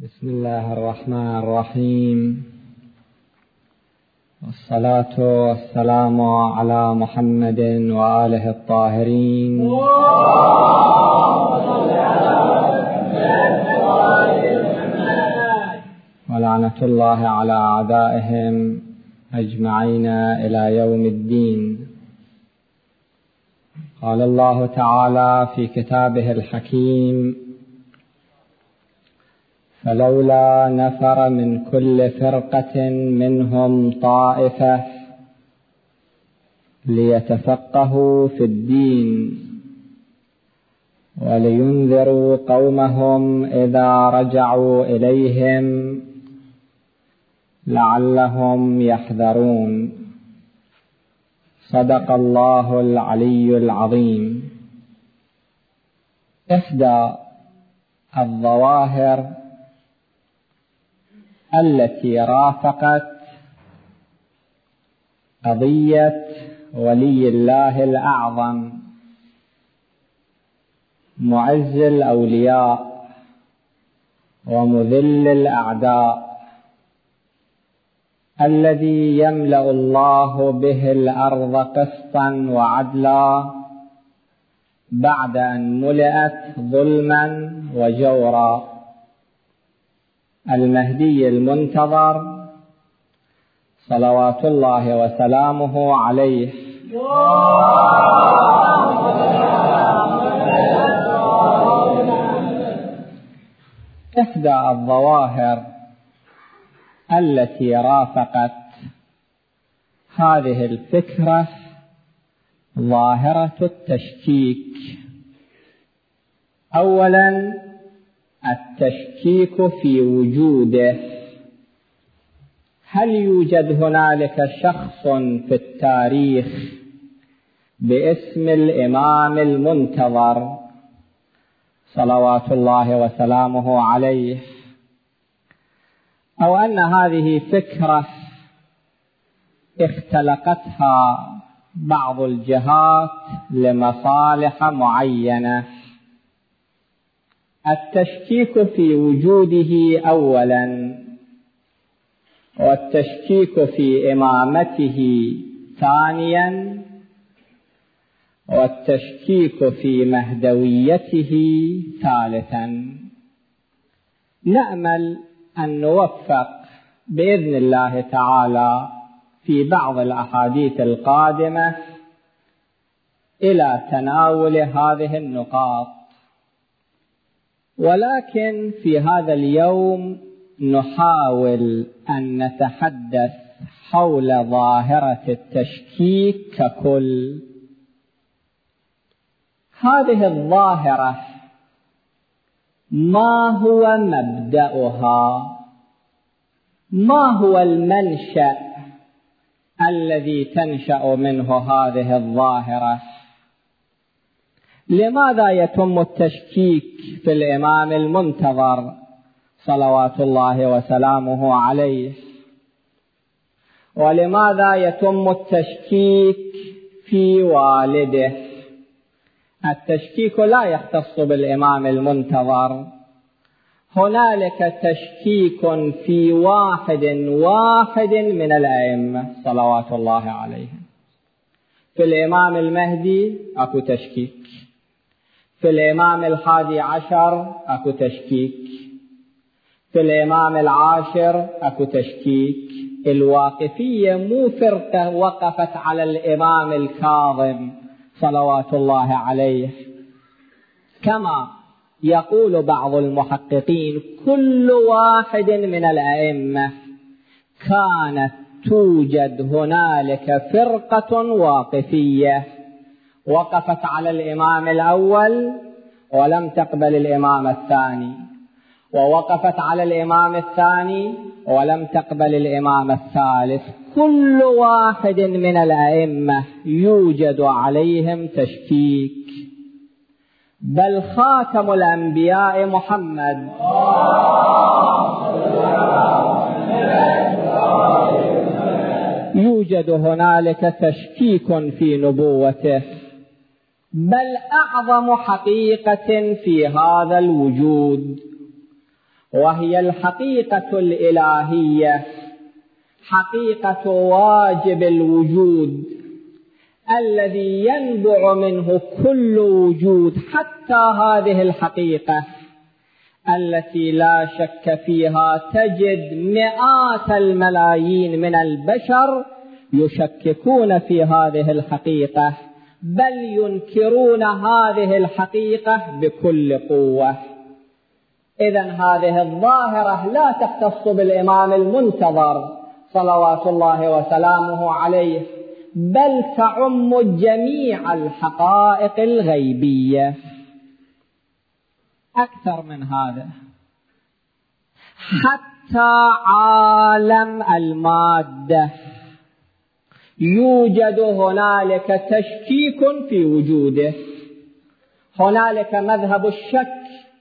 بسم الله الرحمن الرحيم، والصلاة والسلام على محمد وآله الطاهرين، ولعنة الله على أعدائهم أجمعين إلى يوم الدين. قال الله تعالى في كتابه الحكيم: فلولا نفر من كل فرقة منهم طائفة ليتفقهوا في الدين ولينذروا قومهم إذا رجعوا إليهم لعلهم يحذرون. صدق الله العلي العظيم. إحدى الظواهر التي رافقت قضية ولي الله الأعظم معز الأولياء ومذل الأعداء الذي يملأ الله به الأرض قسطا وعدلا بعد أن ملئت ظلما وجورا، المهدي المنتظر صلوات الله وسلامه عليه. إحدى الظواهر التي رافقت هذه الفكرة ظاهرة التشكيك. أولا، التشكيك في وجوده. هل يوجد هنالك شخص في التاريخ باسم الإمام المنتظر صلوات الله وسلامه عليه، أو أن هذه فكرة اختلقتها بعض الجهات لمصالح معينة؟ التشكيك في وجوده أولا، والتشكيك في إمامته ثانيا، والتشكيك في مهدويته ثالثا. نأمل أن نوفق بإذن الله تعالى في بعض الأحاديث القادمة إلى تناول هذه النقاط، ولكن في هذا اليوم نحاول أن نتحدث حول ظاهرة التشكيك ككل. هذه الظاهرة ما هو مبدأها؟ ما هو المنشأ الذي تنشأ منه هذه الظاهرة؟ لماذا يتم التشكيك في الإمام المنتظر صلوات الله وسلامه عليه؟ ولماذا يتم التشكيك في والده؟ التشكيك لا يختص بالإمام المنتظر، هنالك تشكيك في واحد من الأئمة صلوات الله عليهم. في الإمام المهدي أكو تشكيك، في الإمام الحادي عشر أكو تشكيك، في الإمام العاشر أكو تشكيك. الواقفية مو فرقة وقفت على الإمام الكاظم صلوات الله عليه، كما يقول بعض المحققين كل واحد من الأئمة كانت توجد هنالك فرقة واقفية وقفت على الإمام الأول ولم تقبل الإمام الثاني، ووقفت على الإمام الثاني ولم تقبل الإمام الثالث. كل واحد من الأئمة يوجد عليهم تشكيك، بل خاتم الأنبياء محمد يوجد هنالك تشكيك في نبوته. بل أعظم حقيقة في هذا الوجود وهي الحقيقة الإلهية، حقيقة واجب الوجود الذي ينبع منه كل وجود، حتى هذه الحقيقة التي لا شك فيها تجد مئات الملايين من البشر يشككون في هذه الحقيقة، بل ينكرون هذه الحقيقة بكل قوة. إذن هذه الظاهرة لا تختص بالإمام المنتظر صلوات الله وسلامه عليه، بل تعم جميع الحقائق الغيبية. أكثر من هذا، حتى عالم المادة يوجد هنالك تشكيك في وجوده، هنالك مذهب الشك،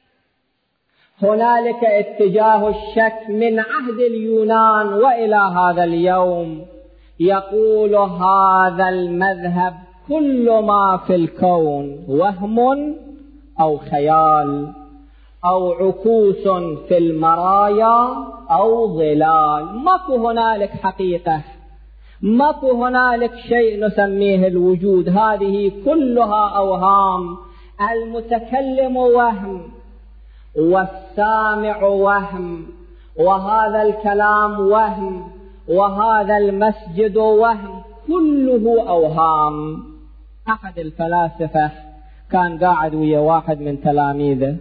هنالك اتجاه الشك من عهد اليونان وإلى هذا اليوم. يقول هذا المذهب كل ما في الكون وهم أو خيال أو عكوس في المرايا أو ظلال، ماكو هنالك حقيقة، ماكو هنالك شيء نسميه الوجود، هذه كلها أوهام. المتكلم وهم والسامع وهم، وهذا الكلام وهم، وهذا المسجد وهم، كله أوهام. أحد الفلاسفة كان قاعد ويا واحد من تلاميذه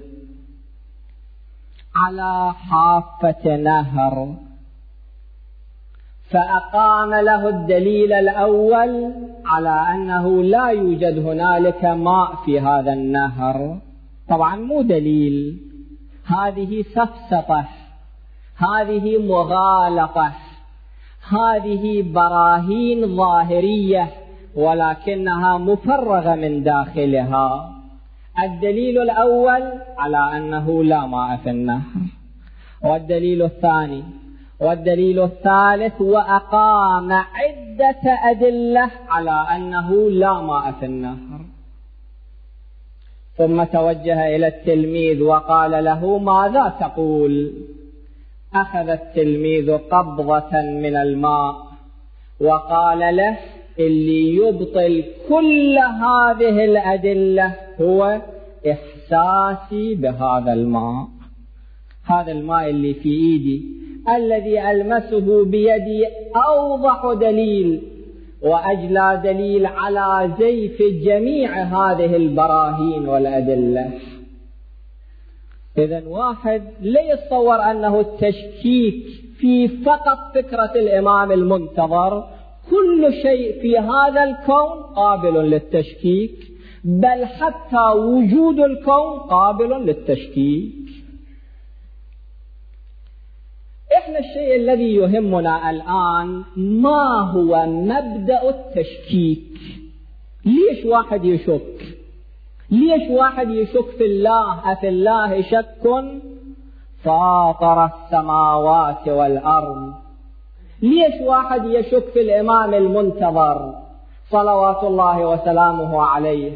على حافة نهر، فأقام له الدليل الأول على أنه لا يوجد هنالك ماء في هذا النهر. طبعا مو دليل، هذه سفسطة، هذه مغالطة، هذه براهين ظاهرية ولكنها مفرغة من داخلها. الدليل الأول على أنه لا ماء في النهر، والدليل الثاني والدليل الثالث، وأقام عدة أدلة على أنه لا ماء في النهر. ثم توجه إلى التلميذ وقال له ماذا تقول؟ أخذ التلميذ قبضة من الماء وقال له اللي يبطل كل هذه الأدلة هو إحساسي بهذا الماء. هذا الماء اللي في إيدي الذي ألمسه بيدي أوضح دليل وأجلى دليل على زيف جميع هذه البراهين والأدلة. إذن واحد لا يتصور أنه التشكيك في فقط فكرة الإمام المنتظر، كل شيء في هذا الكون قابل للتشكيك، بل حتى وجود الكون قابل للتشكيك. إحنا الشيء الذي يهمنا الآن ما هو مبدأ التشكيك. ليش واحد يشك؟ ليش واحد يشك في الله؟ أفي الله شك فاطر السماوات والأرض؟ ليش واحد يشك في الإمام المنتظر صلوات الله وسلامه عليه؟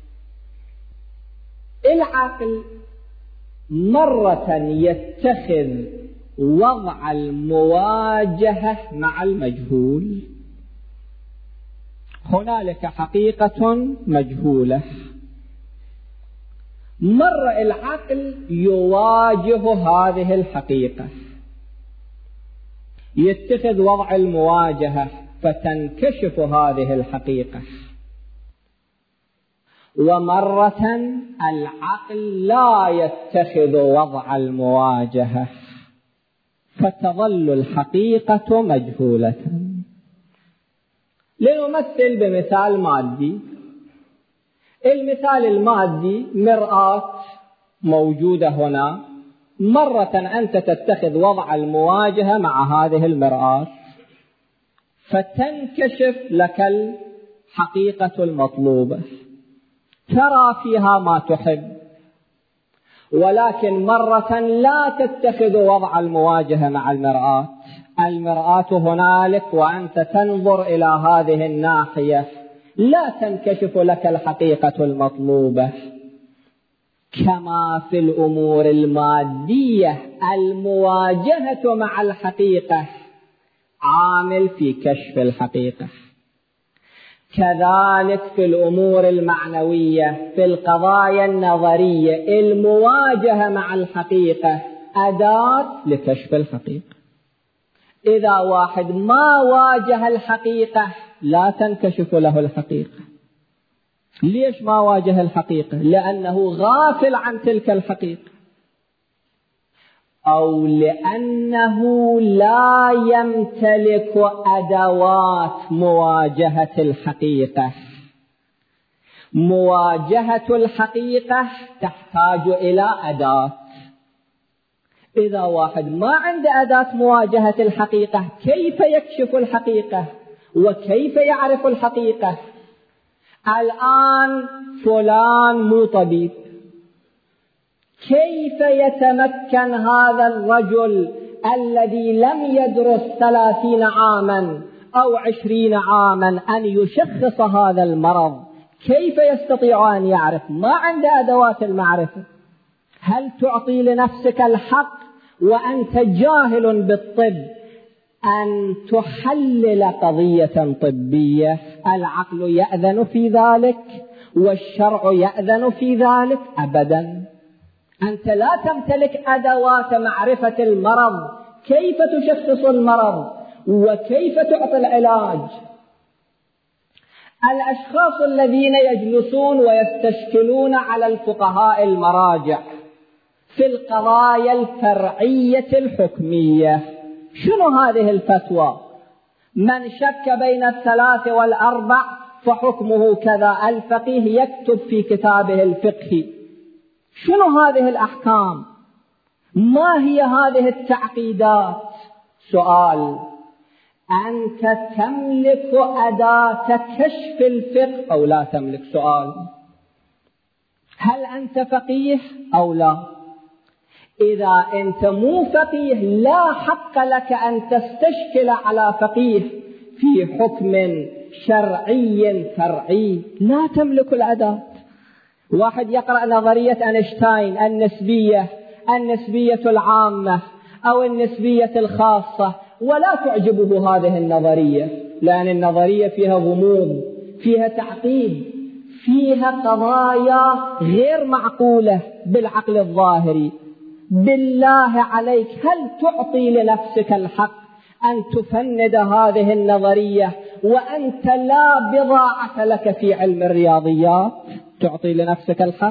العقل مرة يتخذ وضع المواجهة مع المجهول. هنالك حقيقة مجهولة، مرة العقل يواجه هذه الحقيقة، يتخذ وضع المواجهة فتنكشف هذه الحقيقة. ومرة العقل لا يتخذ وضع المواجهة فتظل الحقيقة مجهولة. لنمثل بمثال مادي. المثال المادي مرآة موجودة هنا، مرة أنت تتخذ وضع المواجهة مع هذه المرآة فتنكشف لك الحقيقة المطلوبة، ترى فيها ما تحب. ولكن مرة لا تتخذ وضع المواجهة مع المرآة، المرآة هنالك وأنت تنظر إلى هذه الناحية، لا تنكشف لك الحقيقة المطلوبة. كما في الأمور المادية المواجهة مع الحقيقة عامل في كشف الحقيقة، كذلك في الأمور المعنوية في القضايا النظرية المواجهة مع الحقيقة أداة لكشف الحقيقة. إذا واحد ما واجه الحقيقة لا تنكشف له الحقيقة. ليش ما واجه الحقيقة؟ لأنه غافل عن تلك الحقيقة، أو لأنه لا يمتلك أدوات مواجهة الحقيقة. مواجهة الحقيقة تحتاج إلى أداة. إذا واحد ما عنده أداة مواجهة الحقيقة كيف يكشف الحقيقة وكيف يعرف الحقيقة؟ الآن فلان مو طبيب، كيف يتمكن هذا الرجل الذي لم يدرس 30 عاما أو 20 عاما أن يشخص هذا المرض؟ كيف يستطيع أن يعرف؟ ما عنده أدوات المعرفة. هل تعطي لنفسك الحق وأنت جاهل بالطب أن تحلل قضية طبية؟ العقل يأذن في ذلك والشرع يأذن في ذلك؟ أبدا. أنت لا تمتلك أدوات معرفة المرض، كيف تشخص المرض وكيف تعطي العلاج؟ الأشخاص الذين يجلسون ويستشكلون على الفقهاء المراجع في القضايا الفرعية الحكمية، شنو هذه الفتوى؟ من شك بين 3 و4 فحكمه كذا. الفقيه يكتب في كتابه الفقهي شنو هذه الأحكام؟ ما هي هذه التعقيدات؟ سؤال: أنت تملك أداة كشف الفقه أو لا تملك؟ سؤال: هل أنت فقيه أو لا؟ إذا أنت مو فقيه لا حق لك أن تستشكل على فقيه في حكم شرعي فرعي. لا تملك الأداة. واحد يقرأ نظرية أينشتاين النسبية العامة أو النسبية الخاصة ولا تعجبه هذه النظرية، لأن النظرية فيها غموض، فيها تعقيد، فيها قضايا غير معقولة بالعقل الظاهري. بالله عليك، هل تعطي لنفسك الحق أن تفند هذه النظرية وأنت لا بضاعة لك في علم الرياضيات؟ تعطي لنفسك الحق؟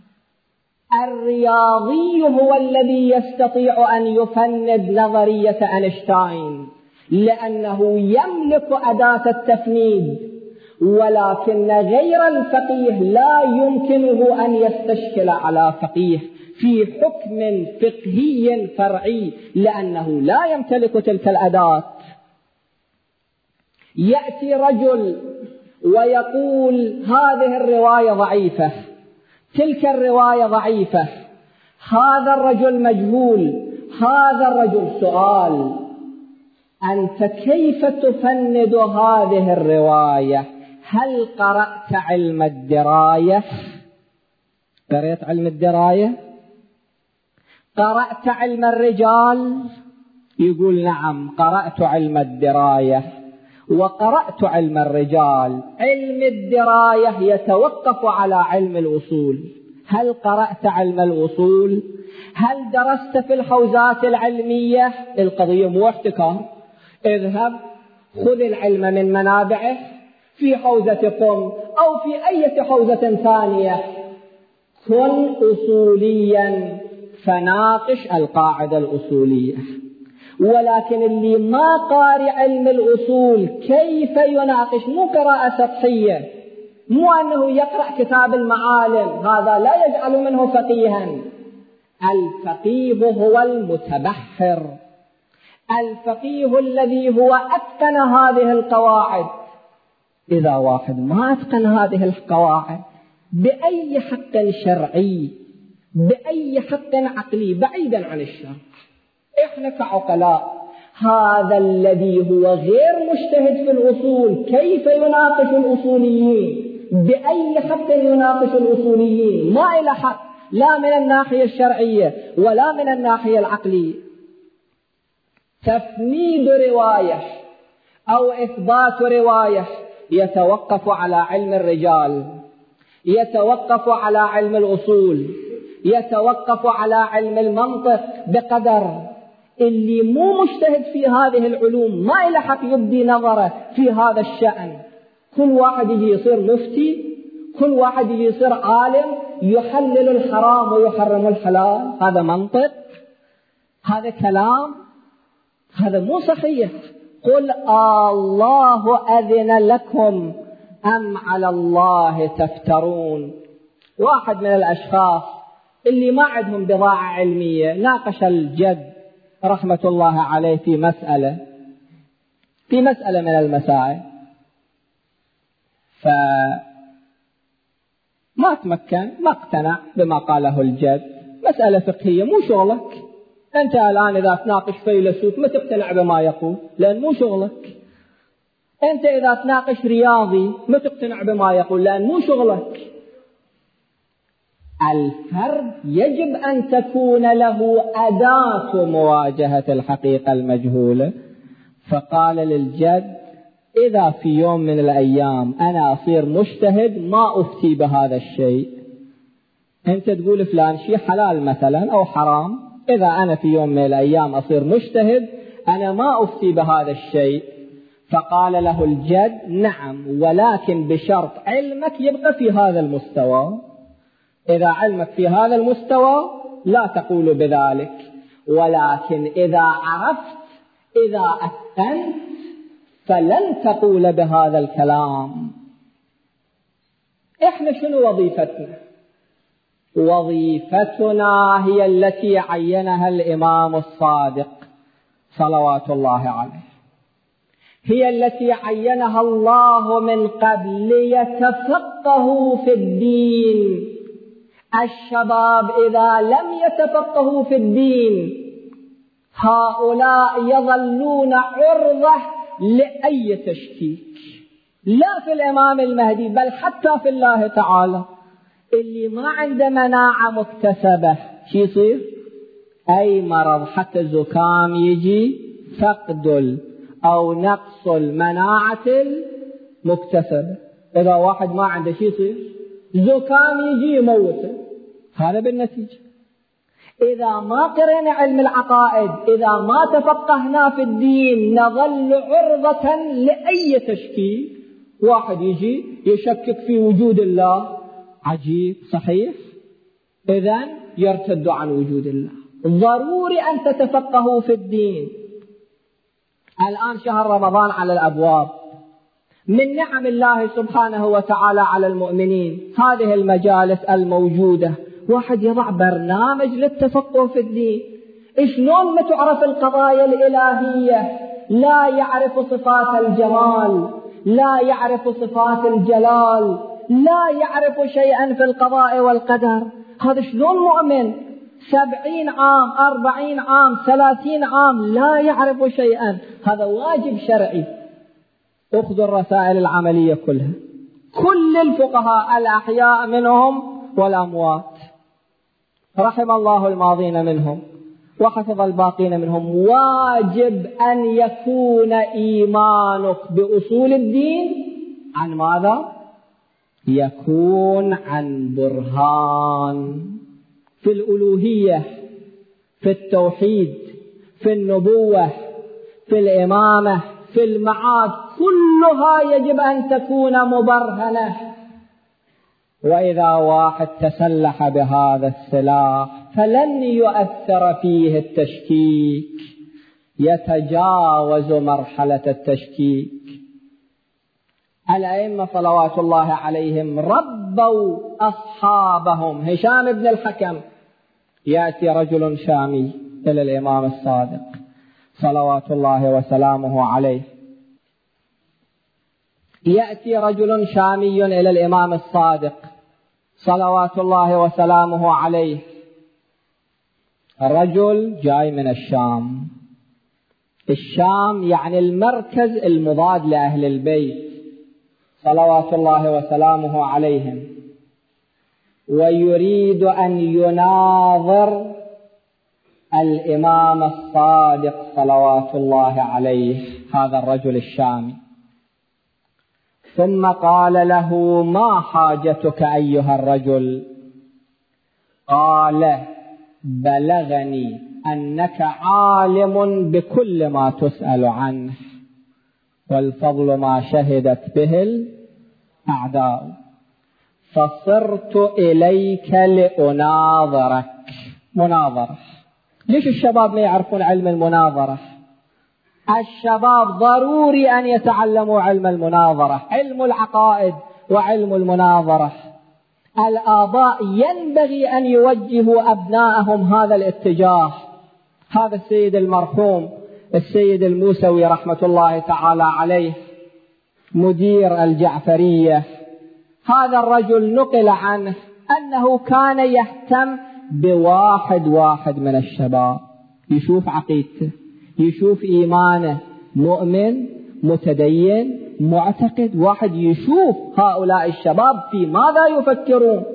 الرياضي هو الذي يستطيع أن يفند نظرية أينشتاين لأنه يملك أداة التفنيد، ولكن غير الفقيه لا يمكنه أن يستشكل على فقيه في حكم فقهي فرعي لأنه لا يمتلك تلك الأداة. يأتي رجل ويقول هذه الرواية ضعيفة، تلك الرواية ضعيفة، هذا الرجل مجهول، هذا الرجل. سؤال: أنت كيف تفند هذه الرواية؟ هل قرأت علم الدراية؟ قرأت علم الدراية؟ قرأت علم الرجال؟ يقول نعم قرأت علم الدراية وقرأت علم الرجال. علم الدراية يتوقف على علم الأصول. هل قرأت علم الأصول؟ هل درست في الحوزات العلمية؟ القضية مو احتكار. اذهب خذ العلم من منابعه في حوزة قم أو في أي حوزة ثانية، كن أصوليا فناقش القاعدة الأصولية. ولكن اللي ما قارئ علم الأصول كيف يناقش؟ مو قراءة سطحية، مو أنه يقرأ كتاب المعالم، هذا لا يجعل منه فقيها. الفقيه هو المتبحر، الفقيه الذي هو أتقن هذه القواعد. إذا واحد ما أتقن هذه القواعد بأي حق شرعي بأي حق عقلي بعيدا عن الشرع؟ إحنا كعقلاء هذا الذي هو غير مجتهد في الأصول كيف يناقش الأصوليين؟ بأي حق يناقش الأصوليين؟ ما إلى حق، لا من الناحية الشرعية ولا من الناحية العقلية. تفنيد رواية أو إثبات رواية يتوقف على علم الرجال، يتوقف على علم الأصول، يتوقف على علم المنطق بقدر اللي مو مجتهد في هذه العلوم ما إلى حق يبدي نظره في هذا الشأن. كل واحد يجي يصير مفتي، كل واحد يجي يصير عالم يحلل الحرام ويحرم الحلال. هذا منطق؟ هذا كلام؟ هذا مو صحيح. قل الله أذن لكم أم على الله تفترون. واحد من الأشخاص اللي ما عندهم بضاعة علمية ناقش الجد رحمة الله عليه في مسألة من المسائل، فما تمكن، ما اقتنع بما قاله الجد. مسألة فقهية مو شغلك أنت الآن. إذا تناقش فيلسوف ما تقتنع بما يقول لأن مو شغلك. أنت إذا تناقش رياضي ما تقتنع بما يقول لأن مو شغلك. الفرد يجب أن تكون له أداة مواجهة الحقيقة المجهولة. فقال للجد إذا في يوم من الأيام أنا أصير مجتهد ما أفتي بهذا الشيء. أنت تقول فلان شيء حلال مثلا أو حرام، إذا أنا في يوم من الأيام أصير مجتهد أنا ما أفتي بهذا الشيء. فقال له الجد نعم، ولكن بشرط علمك يبقى في هذا المستوى. إذا علمك في هذا المستوى لا تقول بذلك، ولكن إذا عرفت، إذا أتقنت، فلن تقول بهذا الكلام. إحنا شنو وظيفتنا؟ وظيفتنا هي التي عينها الإمام الصادق صلوات الله عليه، هي التي عينها الله من قبل ليتفقهوا في الدين. الشباب إذا لم يتفقهوا في الدين هؤلاء يظلون عرضة لأي تشكيك، لا في الإمام المهدي بل حتى في الله تعالى. اللي ما عنده مناعة مكتسبة شي يصير؟ أي مرض حتى الزكام يجي فقد أو نقص المناعة المكتسبة. إذا واحد ما عنده شي يصير؟ زكام يجي يموته. هذا بالنتيجة إذا ما قرأنا علم العقائد، إذا ما تفقهنا في الدين، نظل عرضة لأي تشكيك. واحد يجي يشكك في وجود الله، عجيب صحيح، إذن يرتد عن وجود الله. ضروري أن تتفقهوا في الدين. الآن شهر رمضان على الأبواب، من نعم الله سبحانه وتعالى على المؤمنين هذه المجالس الموجودة. واحد يضع برنامج للتفقه في الدين. شلون ما تعرف القضايا الإلهية لا يعرف صفات الجمال، لا يعرف صفات الجلال، لا يعرف شيئا في القضاء والقدر. هذا شلون مؤمن 70 عام 40 عام 30 عام لا يعرف شيئا؟ هذا واجب شرعي. اخذوا الرسائل العملية كلها، كل الفقهاء الأحياء منهم والأموات رحم الله الماضين منهم وحفظ الباقين منهم، واجب أن يكون إيمانك بأصول الدين عن ماذا؟ يكون عن برهان في الألوهية، في التوحيد، في النبوة، في الإمامة، في المعاد، كلها يجب أن تكون مبرهنة. وإذا واحد تسلح بهذا السلاح فلن يؤثر فيه التشكيك، يتجاوز مرحلة التشكيك. الأئمة صلوات الله عليهم ربوا أصحابهم. هشام بن الحكم يأتي رجل شامي إلى الإمام الصادق صلوات الله وسلامه عليه، يأتي رجل شامي إلى الإمام الصادق صلوات الله وسلامه عليه. رجل جاي من الشام. الشام يعني المركز المضاد لأهل البيت صلوات الله وسلامه عليهم. ويريد أن يناظر الإمام الصادق صلوات الله عليه، هذا الرجل الشامي. ثم قال له: ما حاجتك أيها الرجل؟ قال: بلغني أنك عالم بكل ما تسأل عنه، والفضل ما شهدت به الأعداء، فصرت إليك لأناظرك. مناظرة، ليش الشباب ما يعرفون علم المناظرة؟ الشباب ضروري أن يتعلموا علم المناظرة، علم العقائد وعلم المناظرة. الآباء ينبغي أن يوجهوا أبنائهم هذا الاتجاه. هذا السيد المرحوم السيد الموسوي رحمة الله تعالى عليه مدير الجعفرية، هذا الرجل نقل عنه أنه كان يهتم بواحد واحد من الشباب، يشوف عقيدته، يشوف إيمانه، مؤمن متدين معتقد، واحد يشوف هؤلاء الشباب في ماذا يفكرون.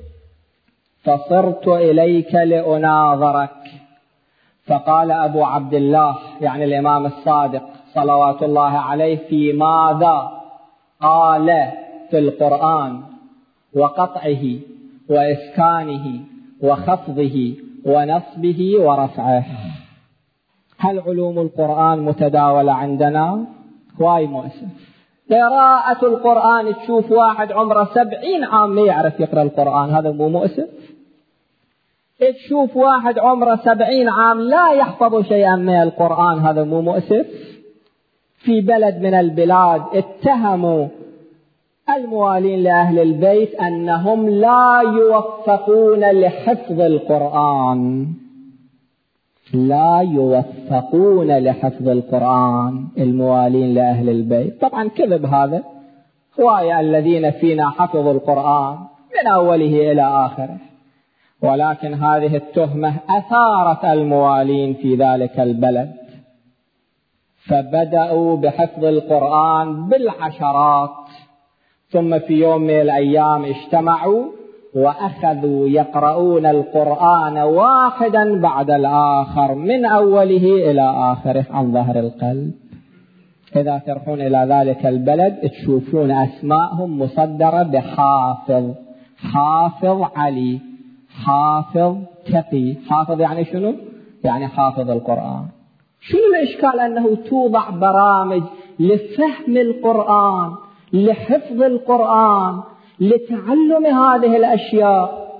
فصرت إليك لأناظرك. فقال أبو عبد الله يعني الإمام الصادق صلوات الله عليه: في ماذا؟ قال: في القرآن وقطعه وإسكانه وخفضه ونصبه ورفعه. هل علوم القرآن متداولة عندنا؟ واي مؤسف. قراءة القرآن تشوف واحد عمره 70 عام ما يعرف يقرأ القرآن، هذا مو مؤسف؟ تشوف واحد عمره 70 عام لا يحفظ شيئا من القرآن، هذا مو مؤسف؟ في بلد من البلاد اتهموا الموالين لأهل البيت أنهم لا يوفقون لحفظ القرآن، لا يوفقون لحفظ القرآن الموالين لأهل البيت. طبعا كذب هذا، هواية الذين فينا حفظوا القرآن من أوله إلى آخره، ولكن هذه التهمة أثارت الموالين في ذلك البلد، فبدأوا بحفظ القرآن بالعشرات، ثم في يوم من الأيام اجتمعوا وأخذوا يقرؤون القرآن واحدا بعد الآخر من أوله إلى آخره عن ظهر القلب. إذا تروحون إلى ذلك البلد تشوفون أسماءهم مصدرة بحافظ، حافظ علي، حافظ تقي. حافظ يعني شنو؟ يعني حافظ القرآن. شنو الإشكال أنه توضع برامج لفهم القرآن، لحفظ القرآن، لتعلم هذه الأشياء؟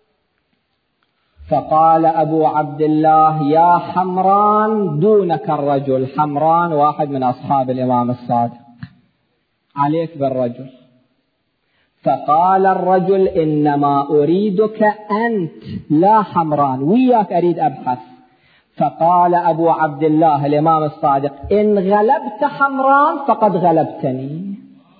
فقال أبو عبد الله: يا حمران دونك الرجل. حمران واحد من أصحاب الإمام الصادق، عليك بالرجل. فقال الرجل: إنما أريدك أنت لا حمران، وياك أريد أبحث. فقال أبو عبد الله الإمام الصادق: إن غلبت حمران فقد غلبتني.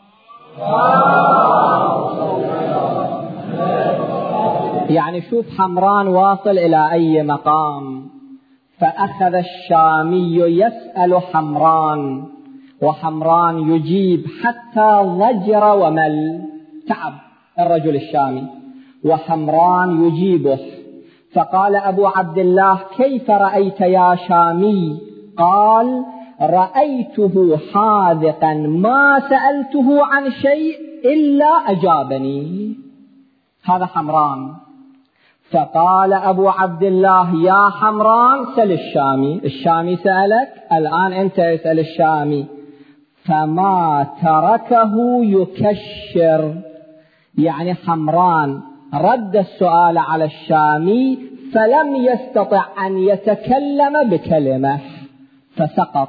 يعني شوف حمران واصل إلى أي مقام. فأخذ الشامي يسأل حمران، وحمران يجيب حتى ضجر ومل، تعب الرجل الشامي، وحمران يجيبه. فقال أبو عبد الله: كيف رأيت يا شامي؟ قال: رأيته حاذقا ما سألته عن شيء إلا أجابني. هذا حمران. فقال أبو عبد الله: يا حمران سل الشامي. الشامي سألك، الآن أنت اسأل الشامي. فما تركه يكشر، يعني حمران رد السؤال على الشامي فلم يستطع أن يتكلم بكلمة فسقط.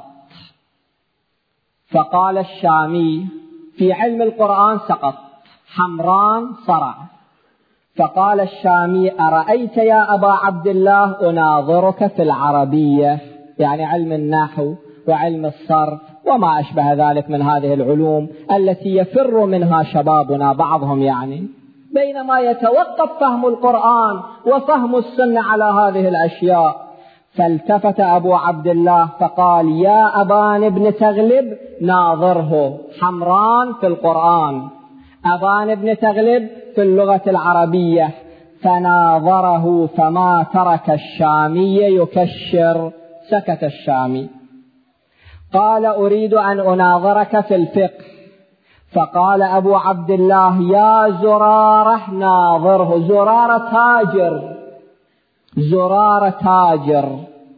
فقال الشامي: في علم القرآن سقط، حمران صرع. فقال الشامي: أرأيت يا أبا عبد الله أناظرك في العربية، يعني علم النحو وعلم الصرف وما أشبه ذلك من هذه العلوم التي يفر منها شبابنا بعضهم، يعني بينما يتوقف فهم القرآن وفهم السنة على هذه الأشياء. فالتفت أبو عبد الله فقال: يا أبان ابن تغلب ناظره، حمران في القرآن، أبان ابن تغلب في اللغة العربية. فناظره فما ترك الشامي يكشر، سكت الشامي. قال أريد أن أناظرك في الفقه. فقال أبو عبد الله يا زرارة ناظره. زرارة تاجر،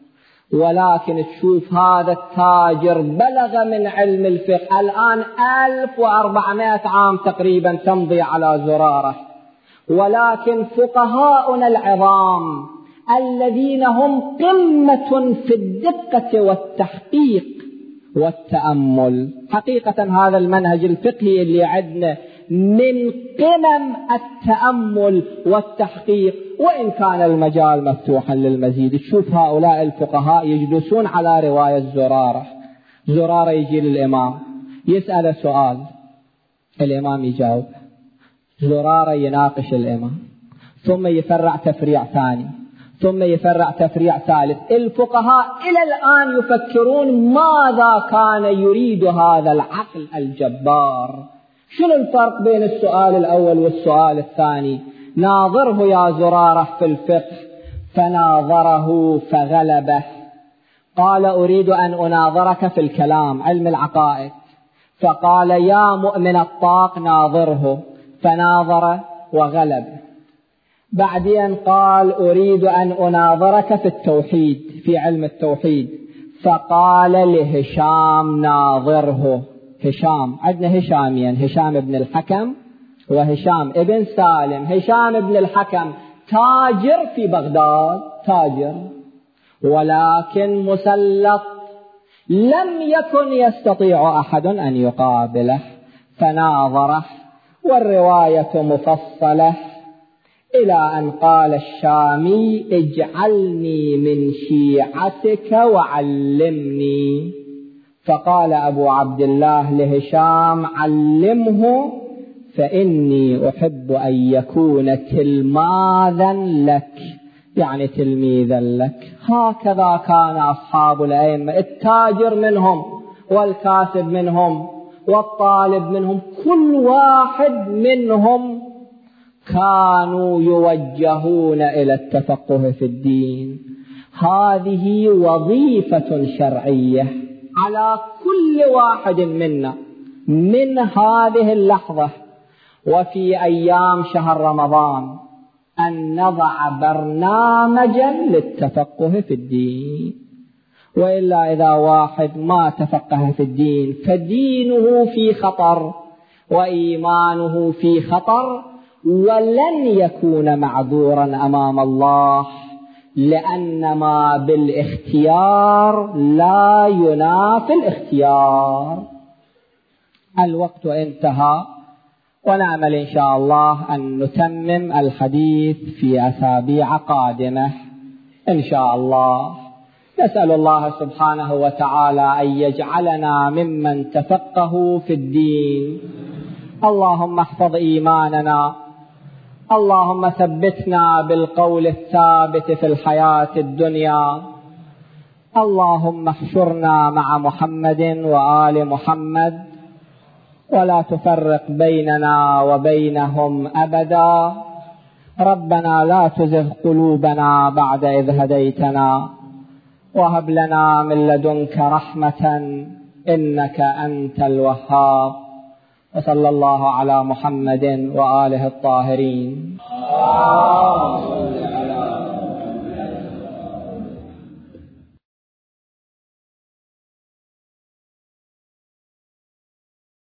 ولكن تشوف هذا التاجر بلغ من علم الفقه. الآن 1400 عام تقريبا تمضي على زرارة، ولكن فقهاؤنا العظام الذين هم قمة في الدقة والتحقيق والتأمل. حقيقة هذا المنهج الفقهي اللي عندنا من قمم التأمل والتحقيق، وإن كان المجال مفتوحا للمزيد. تشوف هؤلاء الفقهاء يجلسون على رواية زرارة يجي للإمام يسأل سؤال، الإمام يجاوب، زرارة يناقش الإمام، ثم يفرع تفريع ثاني، ثم يفرع تفريع ثالث. الفقهاء إلى الآن يفكرون ماذا كان يريد هذا العقل الجبار. شنو الفرق بين السؤال الأول والسؤال الثاني؟ ناظره يا زرارة في الفقه. فناظره فغلبه. قال أريد أن أناظرك في الكلام، علم العقائد. فقال يا مؤمن الطاق ناظره. فناظر وغلب. بعدين قال أريد أن أناظرك في التوحيد، في علم التوحيد. فقال لهشام ناظره. هشام عندنا هشامين، هشام ابن الحكم وهشام ابن سالم. هشام ابن الحكم تاجر في بغداد، تاجر ولكن مسلط، لم يكن يستطيع أحد أن يقابله. فناظره، والرواية مفصلة إلى أن قال الشامي اجعلني من شيعتك وعلمني. فقال أبو عبد الله لهشام علمه فإني أحب أن يكون تلماذا لك، يعني تلميذا لك. هكذا كان أصحاب الأئمة، التاجر منهم والكاسب منهم والطالب منهم، كل واحد منهم كانوا يوجهون إلى التفقه في الدين. هذه وظيفة شرعية على كل واحد منا من هذه اللحظة وفي أيام شهر رمضان، أن نضع برنامجا للتفقه في الدين. وإلا إذا واحد ما تفقه في الدين فدينه في خطر وإيمانه في خطر، ولن يكون معذورا أمام الله، لأن ما بالاختيار لا ينافي الاختيار. الوقت انتهى، ونعمل إن شاء الله أن نتمم الحديث في أسابيع قادمة إن شاء الله. نسأل الله سبحانه وتعالى أن يجعلنا ممن تفقهوا في الدين. اللهم احفظ إيماننا، اللهم ثبتنا بالقول الثابت في الحياة الدنيا. اللهم احشرنا مع محمد وآل محمد، ولا تفرق بيننا وبينهم أبدا. ربنا لا تزغ قلوبنا بعد إذ هديتنا، وهب لنا من لدنك رحمة إنك أنت الوهاب. وصلى الله على محمد وآله الطاهرين.